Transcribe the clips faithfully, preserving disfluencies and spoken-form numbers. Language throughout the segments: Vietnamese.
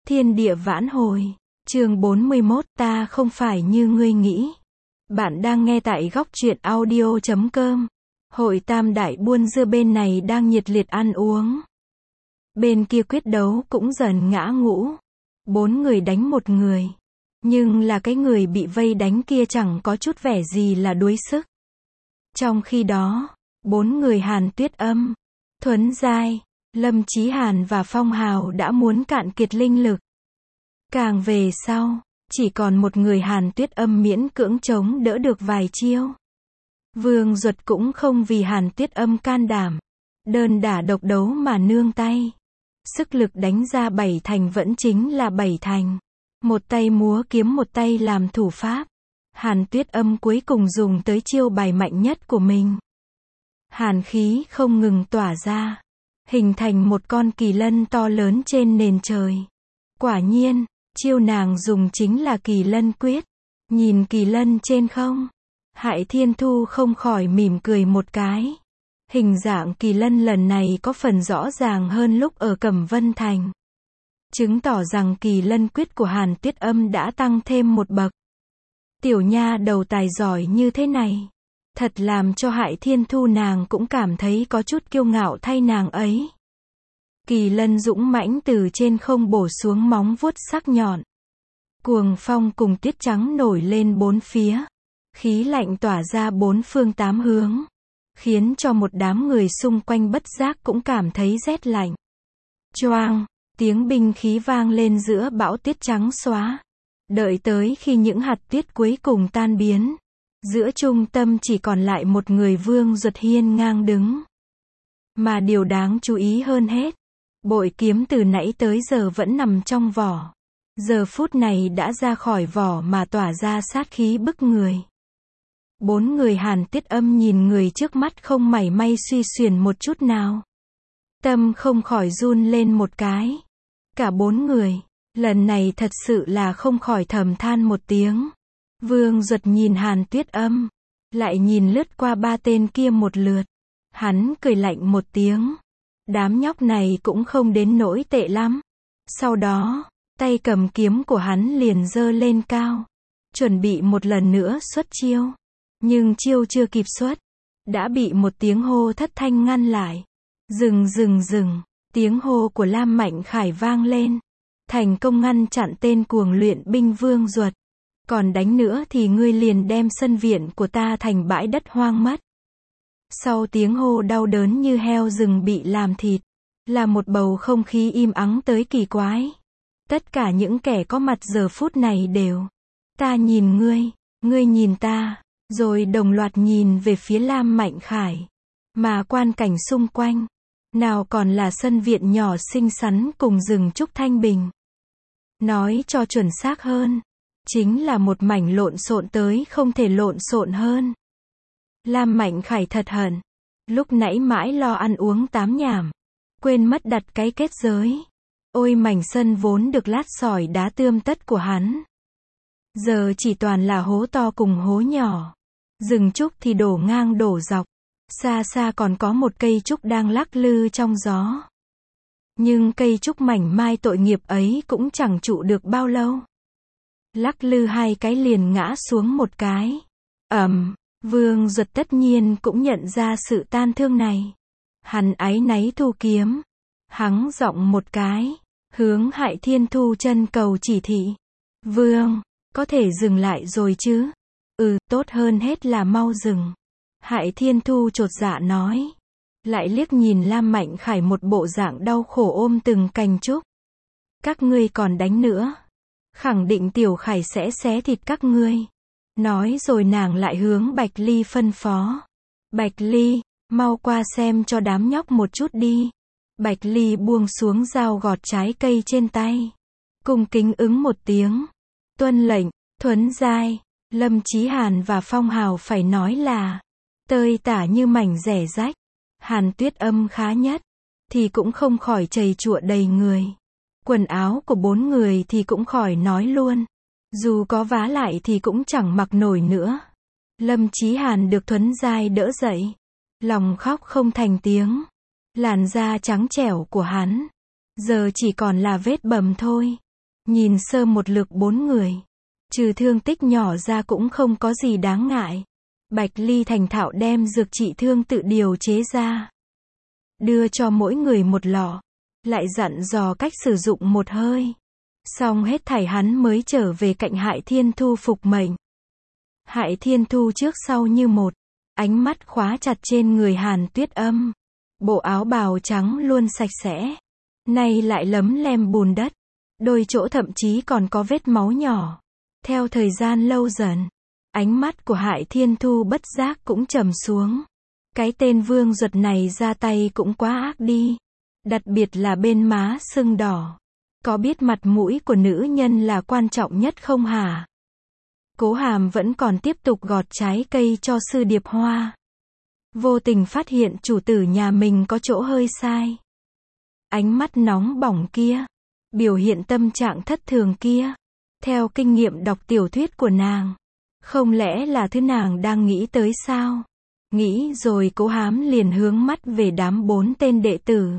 Thiên địa vãn hồi. Chương bốn mươi mốt, ta không phải như ngươi nghĩ. Bạn đang nghe tại góc truyện audio chấm com. Hội tam đại buôn dưa bên này đang nhiệt liệt ăn uống. Bên kia quyết đấu cũng dần ngã ngũ. Bốn người đánh một người. Nhưng là cái người bị vây đánh kia chẳng có chút vẻ gì là đuối sức. Trong khi đó, bốn người Hàn Tuyết Âm, Thuấn Giai, Lâm Chí Hàn và Phong Hào đã muốn cạn kiệt linh lực. Càng về sau, chỉ còn một người Hàn Tuyết Âm miễn cưỡng chống đỡ được vài chiêu. Vương Duật cũng không vì Hàn Tuyết Âm can đảm, đơn đả độc đấu mà nương tay. Sức lực đánh ra bảy thành vẫn chính là bảy thành. Một tay múa kiếm một tay làm thủ pháp. Hàn Tuyết Âm cuối cùng dùng tới chiêu bài mạnh nhất của mình. Hàn khí không ngừng tỏa ra, hình thành một con kỳ lân to lớn trên nền trời. Quả nhiên, chiêu nàng dùng chính là Kỳ Lân Quyết. Nhìn kỳ lân trên không, Hại Thiên Thu không khỏi mỉm cười một cái. Hình dạng kỳ lân lần này có phần rõ ràng hơn lúc ở Cẩm Vân Thành. Chứng tỏ rằng Kỳ Lân Quyết của Hàn Tuyết Âm đã tăng thêm một bậc. Tiểu nha đầu tài giỏi như thế này, thật làm cho Hại Thiên Thu nàng cũng cảm thấy có chút kiêu ngạo thay nàng ấy. Kỳ lân dũng mãnh từ trên không bổ xuống móng vuốt sắc nhọn. Cuồng phong cùng tuyết trắng nổi lên bốn phía. Khí lạnh tỏa ra bốn phương tám hướng, khiến cho một đám người xung quanh bất giác cũng cảm thấy rét lạnh. Choang, tiếng binh khí vang lên giữa bão tuyết trắng xóa. Đợi tới khi những hạt tuyết cuối cùng tan biến, giữa trung tâm chỉ còn lại một người Vương Duật hiên ngang đứng. Mà điều đáng chú ý hơn hết, bội kiếm từ nãy tới giờ vẫn nằm trong vỏ. Giờ phút này đã ra khỏi vỏ mà tỏa ra sát khí bức người. Bốn người Hàn Tuyết Âm nhìn người trước mắt không mảy may suy xuyển một chút nào. Tâm không khỏi run lên một cái. Cả bốn người, lần này thật sự là không khỏi thầm than một tiếng. Vương Duật nhìn Hàn Tuyết Âm, lại nhìn lướt qua ba tên kia một lượt. Hắn cười lạnh một tiếng. Đám nhóc này cũng không đến nỗi tệ lắm. Sau đó, tay cầm kiếm của hắn liền giơ lên cao, chuẩn bị một lần nữa xuất chiêu. Nhưng chiêu chưa kịp xuất, đã bị một tiếng hô thất thanh ngăn lại. Dừng dừng dừng, tiếng hô của Lam Mạnh Khải vang lên. Thành công ngăn chặn tên cuồng luyện binh Vương Duật. Còn đánh nữa thì ngươi liền đem sân viện của ta thành bãi đất hoang mất. Sau tiếng hô đau đớn như heo rừng bị làm thịt, là một bầu không khí im ắng tới kỳ quái. Tất cả những kẻ có mặt giờ phút này đều, ta nhìn ngươi, ngươi nhìn ta, rồi đồng loạt nhìn về phía Lam Mạnh Khải. Mà quan cảnh xung quanh, nào còn là sân viện nhỏ xinh xắn cùng rừng trúc thanh bình. Nói cho chuẩn xác hơn, chính là một mảnh lộn xộn tới không thể lộn xộn hơn. Lam Mạnh Khải thật hận, lúc nãy mãi lo ăn uống tám nhảm, quên mất đặt cái kết giới. Ôi mảnh sân vốn được lát sỏi đá tươm tất của hắn, giờ chỉ toàn là hố to cùng hố nhỏ. Rừng trúc thì đổ ngang đổ dọc, xa xa còn có một cây trúc đang lắc lư trong gió. Nhưng cây trúc mảnh mai tội nghiệp ấy cũng chẳng trụ được bao lâu. Lắc lư hai cái liền ngã xuống một cái. Ầm, Vương Duật tất nhiên cũng nhận ra sự tan thương này. Hắn áy náy thu kiếm, hắng giọng một cái, hướng Hại Thiên Thu chân cầu chỉ thị. Vương, có thể dừng lại rồi chứ? Ừ, tốt hơn hết là mau dừng. Hại Thiên Thu chột dạ nói. Lại liếc nhìn Lam Mạnh Khải một bộ dạng đau khổ ôm từng cành trúc. Các ngươi còn đánh nữa, khẳng định Tiểu Khải sẽ xé thịt các ngươi. Nói rồi nàng lại hướng Bạch Ly phân phó. Bạch Ly, mau qua xem cho đám nhóc một chút đi. Bạch Ly buông xuống dao gọt trái cây trên tay, cung kính ứng một tiếng. Tuân lệnh. Thuấn Giai, Lâm Chí Hàn và Phong Hào phải nói là tơi tả như mảnh rẻ rách. Hàn Tuyết Âm khá nhất, thì cũng không khỏi chầy chụa đầy người. Quần áo của bốn người thì cũng khỏi nói luôn. Dù có vá lại thì cũng chẳng mặc nổi nữa. Lâm Chí Hàn được Thuấn Giai đỡ dậy, lòng khóc không thành tiếng. Làn da trắng trẻo của hắn, giờ chỉ còn là vết bầm thôi. Nhìn sơ một lượt bốn người. Trừ thương tích nhỏ ra cũng không có gì đáng ngại. Bạch Ly thành thạo đem dược trị thương tự điều chế ra. Đưa cho mỗi người một lọ. Lại dặn dò cách sử dụng một hơi. Xong hết thảy hắn mới trở về cạnh Hại Thiên Thu phục mệnh. Hại Thiên Thu trước sau như một. Ánh mắt khóa chặt trên người Hàn Tuyết Âm. Bộ áo bào trắng luôn sạch sẽ. Nay lại lấm lem bùn đất. Đôi chỗ thậm chí còn có vết máu nhỏ. Theo thời gian lâu dần, ánh mắt của Hại Thiên Thu bất giác cũng trầm xuống. Cái tên Vương Duật này ra tay cũng quá ác đi. Đặc biệt là bên má sưng đỏ. Có biết mặt mũi của nữ nhân là quan trọng nhất không hả? Cố Hàm vẫn còn tiếp tục gọt trái cây cho Sư Điệp Hoa. Vô tình phát hiện chủ tử nhà mình có chỗ hơi sai. Ánh mắt nóng bỏng kia. Biểu hiện tâm trạng thất thường kia. Theo kinh nghiệm đọc tiểu thuyết của nàng. Không lẽ là thứ nàng đang nghĩ tới sao? Nghĩ rồi Cố Hám liền hướng mắt về đám bốn tên đệ tử.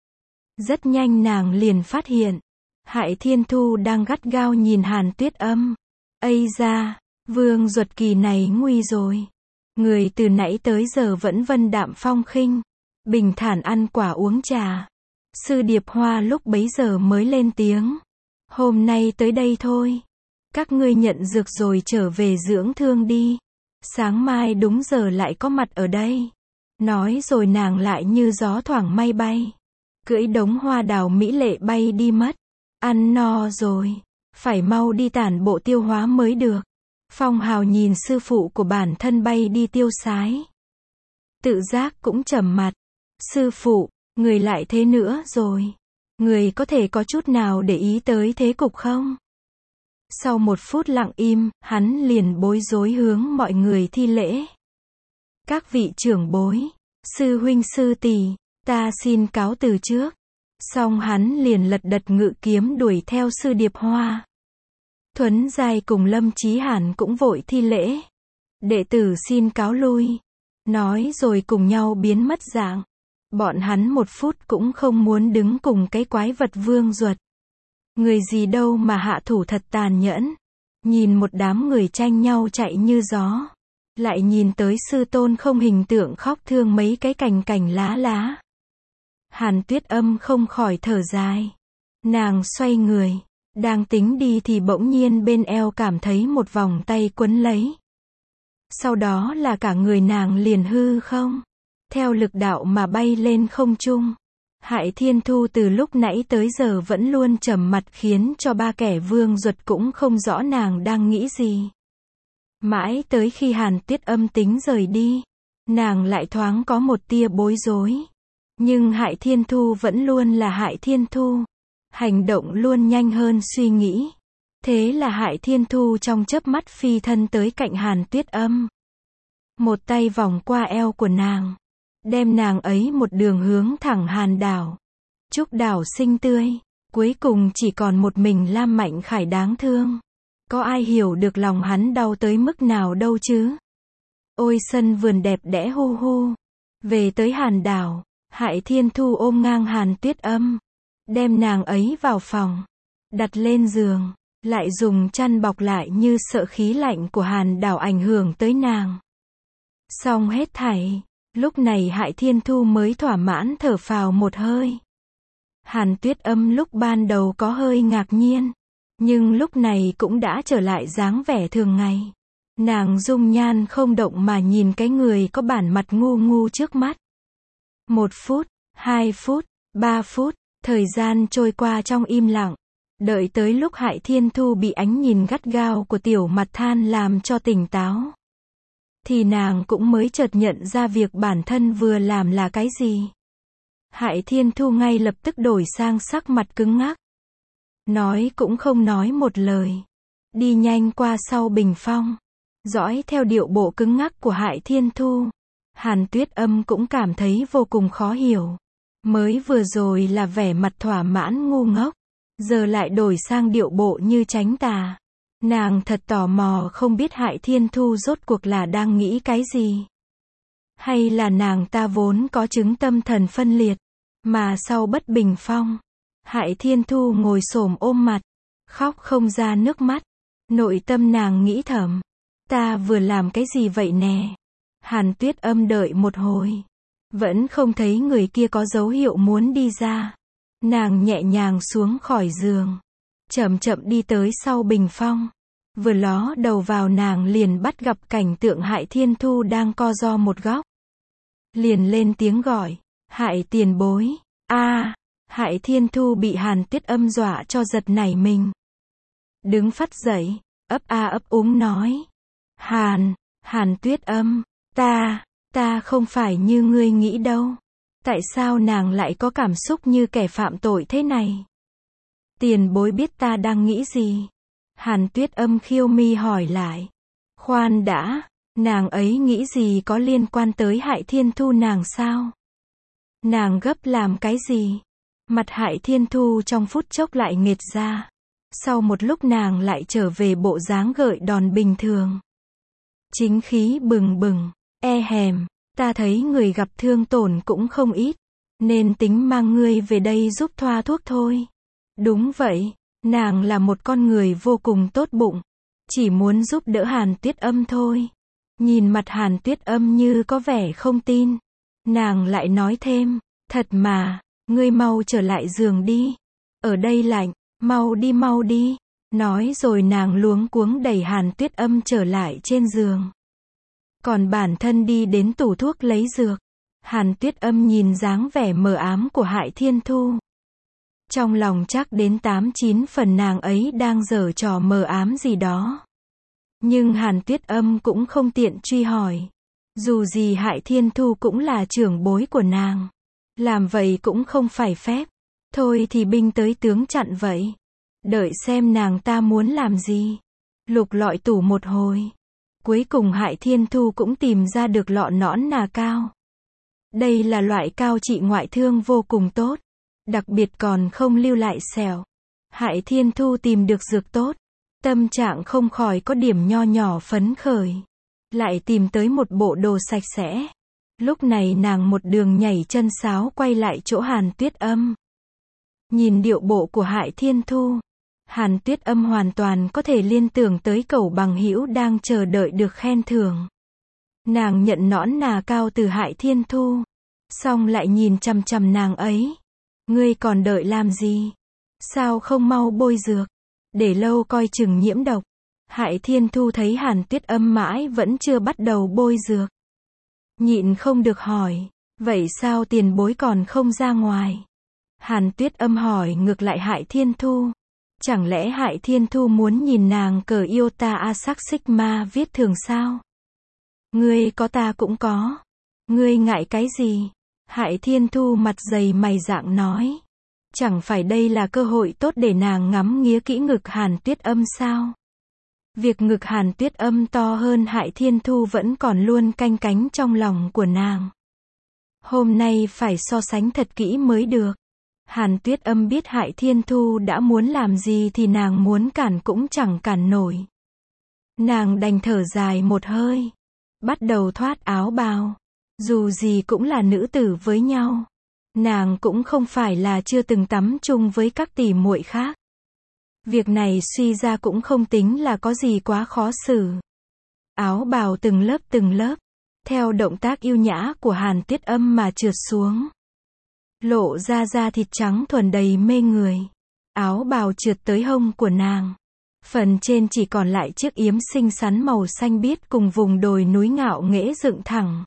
Rất nhanh nàng liền phát hiện. Hại Thiên Thu đang gắt gao nhìn Hàn Tuyết Âm. Ây da, Vương Duật kỳ này nguy rồi. Người từ nãy tới giờ vẫn vân đạm phong khinh. Bình thản ăn quả uống trà. Sư Điệp Hoa lúc bấy giờ mới lên tiếng. Hôm nay tới đây thôi. Các ngươi nhận dược rồi trở về dưỡng thương đi. Sáng mai đúng giờ lại có mặt ở đây. Nói rồi nàng lại như gió thoảng mây bay. Cưỡi đống hoa đào mỹ lệ bay đi mất. Ăn no rồi. Phải mau đi tản bộ tiêu hóa mới được. Phong Hào nhìn sư phụ của bản thân bay đi tiêu sái. Tự giác cũng trầm mặt. Sư phụ, người lại thế nữa rồi. Người có thể có chút nào để ý tới thế cục không? Sau một phút lặng im, hắn liền bối rối hướng mọi người thi lễ. Các vị trưởng bối, sư huynh sư tỷ, ta xin cáo từ trước. Xong hắn liền lật đật ngự kiếm đuổi theo Sư Điệp Hoa. Thuấn Giai cùng Lâm Chí Hàn cũng vội thi lễ. Đệ tử xin cáo lui. Nói rồi cùng nhau biến mất dạng. Bọn hắn một phút cũng không muốn đứng cùng cái quái vật Vương Duật. Người gì đâu mà hạ thủ thật tàn nhẫn. Nhìn một đám người tranh nhau chạy như gió. Lại nhìn tới sư tôn không hình tượng khóc thương mấy cái cành cành lá lá. Hàn Tuyết Âm không khỏi thở dài. Nàng xoay người. Đang tính đi thì bỗng nhiên bên eo cảm thấy một vòng tay quấn lấy. Sau đó là cả người nàng liền hư không. Theo lực đạo mà bay lên không trung. Hại Thiên Thu từ lúc nãy tới giờ vẫn luôn trầm mặt khiến cho ba kẻ Vương Duật cũng không rõ nàng đang nghĩ gì. Mãi tới khi Hàn Tuyết Âm tính rời đi. Nàng lại thoáng có một tia bối rối. Nhưng Hại Thiên Thu vẫn luôn là Hại Thiên Thu. Hành động luôn nhanh hơn suy nghĩ. Thế là Hại Thiên Thu trong chớp mắt phi thân tới cạnh Hàn Tuyết Âm. Một tay vòng qua eo của nàng. Đem nàng ấy một đường hướng thẳng Hàn đảo. Trúc đảo xinh tươi. Cuối cùng chỉ còn một mình Lam Mạnh Khải đáng thương. Có ai hiểu được lòng hắn đau tới mức nào đâu chứ. Ôi sân vườn đẹp đẽ hu hu. Về tới Hàn đảo. Hại Thiên Thu ôm ngang Hàn Tuyết Âm. Đem nàng ấy vào phòng. Đặt lên giường. Lại dùng chăn bọc lại như sợ khí lạnh của Hàn đảo ảnh hưởng tới nàng. Xong hết thảy. Lúc này Hại Thiên Thu mới thỏa mãn thở phào một hơi. Hàn Tuyết Âm lúc ban đầu có hơi ngạc nhiên. Nhưng lúc này cũng đã trở lại dáng vẻ thường ngày. Nàng dung nhan không động mà nhìn cái người có bản mặt ngu ngu trước mắt. Một phút, hai phút, ba phút, thời gian trôi qua trong im lặng. Đợi tới lúc Hại Thiên Thu bị ánh nhìn gắt gao của Tiểu Mặt Than làm cho tỉnh táo. Thì nàng cũng mới chợt nhận ra việc bản thân vừa làm là cái gì. Hại Thiên Thu ngay lập tức đổi sang sắc mặt cứng ngắc. Nói cũng không nói một lời. Đi nhanh qua sau bình phong. Dõi theo điệu bộ cứng ngắc của Hại Thiên Thu. Hàn Tuyết Âm cũng cảm thấy vô cùng khó hiểu. Mới vừa rồi là vẻ mặt thỏa mãn ngu ngốc. Giờ lại đổi sang điệu bộ như tránh tà. Nàng thật tò mò không biết Hại Thiên Thu rốt cuộc là đang nghĩ cái gì. Hay là nàng ta vốn có chứng tâm thần phân liệt. Mà sau bất bình phong. Hại Thiên Thu ngồi xổm ôm mặt. khóc không ra nước mắt. Nội tâm nàng nghĩ thầm, ta vừa làm cái gì vậy nè? Hàn Tuyết Âm đợi một hồi, vẫn không thấy người kia có dấu hiệu muốn đi ra. Nàng nhẹ nhàng xuống khỏi giường, chậm chậm đi tới sau bình phong. Vừa ló đầu vào nàng liền bắt gặp cảnh tượng Hại Thiên Thu đang co ro một góc. Liền lên tiếng gọi, Hại tiền bối. A, Hại Thiên Thu bị Hàn Tuyết Âm dọa cho giật nảy mình. Đứng phắt dậy, ấp a ấp úng nói, Hàn, Hàn Tuyết Âm, ta, ta không phải như ngươi nghĩ đâu. Tại sao nàng lại có cảm xúc như kẻ phạm tội thế này? Tiền bối biết ta đang nghĩ gì? Hàn Tuyết Âm khiêu mi hỏi lại. Khoan đã, nàng ấy nghĩ gì có liên quan tới Hại Thiên Thu nàng sao? Nàng gấp làm cái gì? Mặt Hại Thiên Thu trong phút chốc lại nghệt ra. Sau một lúc nàng lại trở về bộ dáng gợi đòn bình thường. Chính khí bừng bừng, e hèm, ta thấy người gặp thương tổn cũng không ít, nên tính mang ngươi về đây giúp thoa thuốc thôi. Đúng vậy, nàng là một con người vô cùng tốt bụng, chỉ muốn giúp đỡ Hàn Tuyết Âm thôi. Nhìn mặt Hàn Tuyết Âm như có vẻ không tin, nàng lại nói thêm, thật mà, ngươi mau trở lại giường đi, ở đây lạnh, mau đi mau đi. Nói rồi nàng luống cuống đẩy Hàn Tuyết Âm trở lại trên giường. Còn bản thân đi đến tủ thuốc lấy dược. Hàn Tuyết Âm nhìn dáng vẻ mờ ám của Hại Thiên Thu. Trong lòng chắc đến tám chín phần nàng ấy đang giở trò mờ ám gì đó. Nhưng Hàn Tuyết Âm cũng không tiện truy hỏi. Dù gì Hại Thiên Thu cũng là trưởng bối của nàng. Làm vậy cũng không phải phép. Thôi thì binh tới tướng chặn vậy. Đợi xem nàng ta muốn làm gì. Lục lọi tủ một hồi. Cuối cùng Hại Thiên Thu cũng tìm ra được lọ nõn nà cao. Đây là loại cao trị ngoại thương vô cùng tốt. Đặc biệt còn không lưu lại sẹo. Hại Thiên Thu tìm được dược tốt. Tâm trạng không khỏi có điểm nho nhỏ phấn khởi. Lại tìm tới một bộ đồ sạch sẽ. Lúc này nàng một đường nhảy chân sáo quay lại chỗ Hàn Tuyết Âm. Nhìn điệu bộ của Hại Thiên Thu, Hàn Tuyết Âm hoàn toàn có thể liên tưởng tới cẩu bằng hữu đang chờ đợi được khen thưởng. Nàng nhận nõn nà cao từ Hại Thiên Thu, xong lại nhìn chằm chằm nàng ấy. Ngươi còn đợi làm gì? Sao không mau bôi dược? Để lâu coi chừng nhiễm độc. Hại Thiên Thu thấy Hàn Tuyết Âm mãi vẫn chưa bắt đầu bôi dược. Nhịn không được hỏi, vậy sao tiền bối còn không ra ngoài? Hàn Tuyết Âm hỏi ngược lại Hại Thiên Thu. Chẳng lẽ Hại Thiên Thu muốn nhìn nàng cờ Iota Asac Sigma viết thường sao? Ngươi có ta cũng có. Ngươi ngại cái gì? Hại Thiên Thu mặt dày mày rạng nói. Chẳng phải đây là cơ hội tốt để nàng ngắm nghía kỹ ngực Hàn Tuyết Âm sao? Việc ngực Hàn Tuyết Âm to hơn Hại Thiên Thu vẫn còn luôn canh cánh trong lòng của nàng. Hôm nay phải so sánh thật kỹ mới được. Hàn Tuyết Âm biết Hại Thiên Thu đã muốn làm gì thì nàng muốn cản cũng chẳng cản nổi. Nàng đành thở dài một hơi. Bắt đầu thoát áo bào. Dù gì cũng là nữ tử với nhau. Nàng cũng không phải là chưa từng tắm chung với các tỷ muội khác. Việc này suy ra cũng không tính là có gì quá khó xử. Áo bào từng lớp từng lớp, theo động tác yêu nhã của Hàn Tuyết Âm mà trượt xuống. Lộ ra da thịt trắng thuần đầy mê người. Áo bào trượt tới hông của nàng. Phần trên chỉ còn lại chiếc yếm xinh xắn màu xanh biếc cùng vùng đồi núi ngạo nghễ dựng thẳng.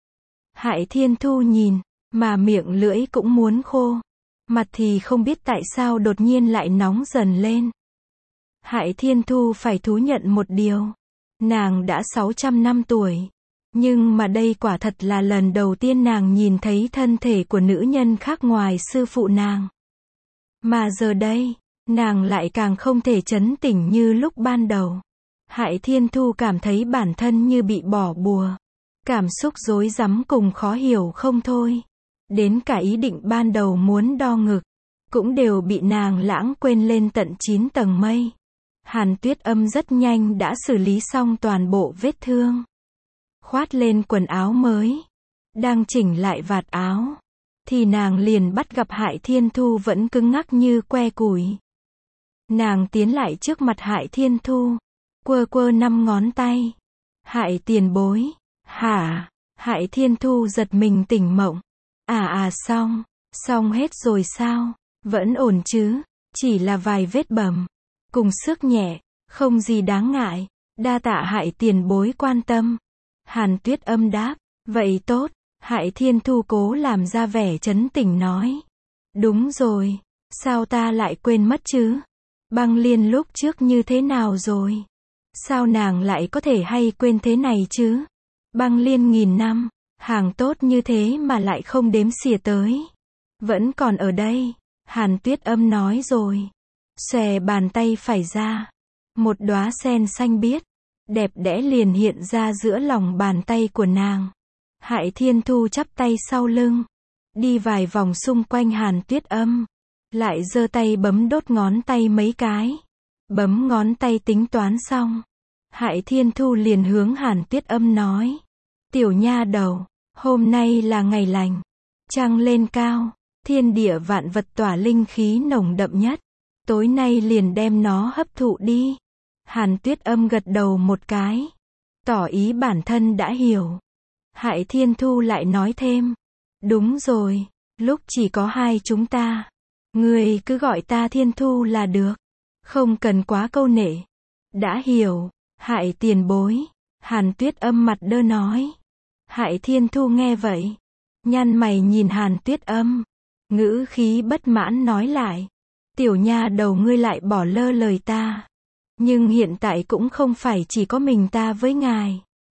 Hại Thiên Thu nhìn, mà miệng lưỡi cũng muốn khô. Mặt thì không biết tại sao đột nhiên lại nóng dần lên. Hại Thiên Thu phải thú nhận một điều. Nàng đã sáu trăm năm tuổi. Nhưng mà đây quả thật là lần đầu tiên nàng nhìn thấy thân thể của nữ nhân khác ngoài sư phụ nàng. Mà giờ đây, nàng lại càng không thể trấn tĩnh như lúc ban đầu. Hại Thiên Thu cảm thấy bản thân như bị bỏ bùa. Cảm xúc rối rắm cùng khó hiểu không thôi. Đến cả ý định ban đầu muốn đo ngực, cũng đều bị nàng lãng quên lên tận chín tầng mây. Hàn Tuyết Âm rất nhanh đã xử lý xong toàn bộ vết thương. Khoát lên quần áo mới, đang chỉnh lại vạt áo, thì nàng liền bắt gặp Hại Thiên Thu vẫn cứng ngắc như que củi. Nàng tiến lại trước mặt Hại Thiên Thu, quơ quơ năm ngón tay. Hại tiền bối. Hả? Hại Thiên Thu giật mình tỉnh mộng. À à xong, xong hết rồi sao? Vẫn ổn chứ, chỉ là vài vết bầm. Cùng sức nhẹ, không gì đáng ngại. Đa tạ Hại tiền bối quan tâm. Hàn Tuyết Âm đáp, vậy tốt. Hại Thiên Thu cố làm ra vẻ trấn tĩnh nói. Đúng rồi, sao ta lại quên mất chứ? Băng Liên lúc trước như thế nào rồi? Sao nàng lại có thể hay quên thế này chứ? Băng Liên nghìn năm, hàng tốt như thế mà lại không đếm xỉa tới. Vẫn còn ở đây, Hàn Tuyết Âm nói rồi. Xòe bàn tay phải ra. Một đóa sen xanh biếc, đẹp đẽ liền hiện ra giữa lòng bàn tay của nàng. Hại Thiên Thu chắp tay sau lưng, đi vài vòng xung quanh Hàn Tuyết Âm, lại giơ tay bấm đốt ngón tay mấy cái. Bấm ngón tay tính toán xong, Hại Thiên Thu liền hướng Hàn Tuyết Âm nói. Tiểu nha đầu, hôm nay là ngày lành. Trăng lên cao, thiên địa vạn vật tỏa linh khí nồng đậm nhất. Tối nay liền đem nó hấp thụ đi. Hàn Tuyết Âm gật đầu một cái, tỏ ý bản thân đã hiểu. Hại Thiên Thu lại nói thêm. Đúng rồi, lúc chỉ có hai chúng ta. Ngươi cứ gọi ta Thiên Thu là được. Không cần quá câu nệ. Đã hiểu, Hại tiền bối. Hàn Tuyết Âm mặt đơ nói. Hại Thiên Thu nghe vậy, nhăn mày nhìn Hàn Tuyết Âm, ngữ khí bất mãn nói lại. Tiểu nha đầu ngươi lại bỏ lơ lời ta. Nhưng hiện tại cũng không phải chỉ có mình ta với ngài.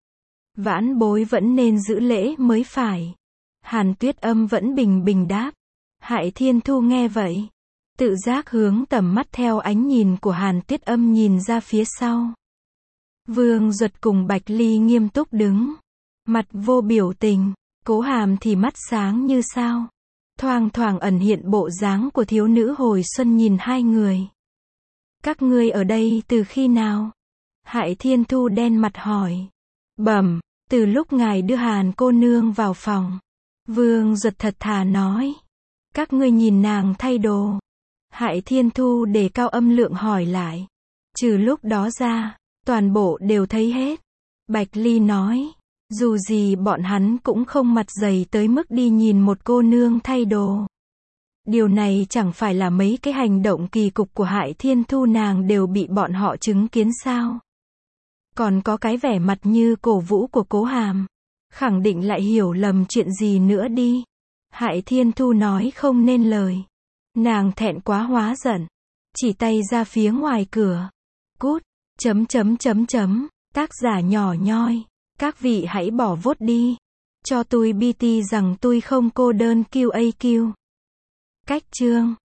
Vãn bối vẫn nên giữ lễ mới phải. Hàn Tuyết Âm vẫn bình bình đáp. Hại Thiên Thu nghe vậy, tự giác hướng tầm mắt theo ánh nhìn của Hàn Tuyết Âm nhìn ra phía sau. Vương Duật cùng Bạch Ly nghiêm túc đứng, mặt vô biểu tình. Cố Hàm thì mắt sáng như sao, thoang thoảng ẩn hiện bộ dáng của thiếu nữ hồi xuân nhìn hai người. Các ngươi ở đây từ khi nào? Hại Thiên Thu đen mặt hỏi. Bẩm, từ lúc ngài đưa Hàn cô nương vào phòng. Vương Duật thật thà nói. Các ngươi nhìn nàng thay đồ. Hại Thiên Thu đề cao âm lượng hỏi lại. Trừ lúc đó ra, toàn bộ đều thấy hết. Bạch Ly nói. Dù gì bọn hắn cũng không mặt dày tới mức đi nhìn một cô nương thay đồ. Điều này chẳng phải là mấy cái hành động kỳ cục của Hại Thiên Thu nàng đều bị bọn họ chứng kiến sao? Còn có cái vẻ mặt như cổ vũ của Cố Hàm. Khẳng định lại hiểu lầm chuyện gì nữa đi. Hại Thiên Thu nói không nên lời. Nàng thẹn quá hóa giận. Chỉ tay ra phía ngoài cửa. Cút, chấm chấm chấm chấm, tác giả nhỏ nhoi. Các vị hãy bỏ vote đi. Cho tôi bê tê rằng tôi không cô đơn quy a quy. Cách chương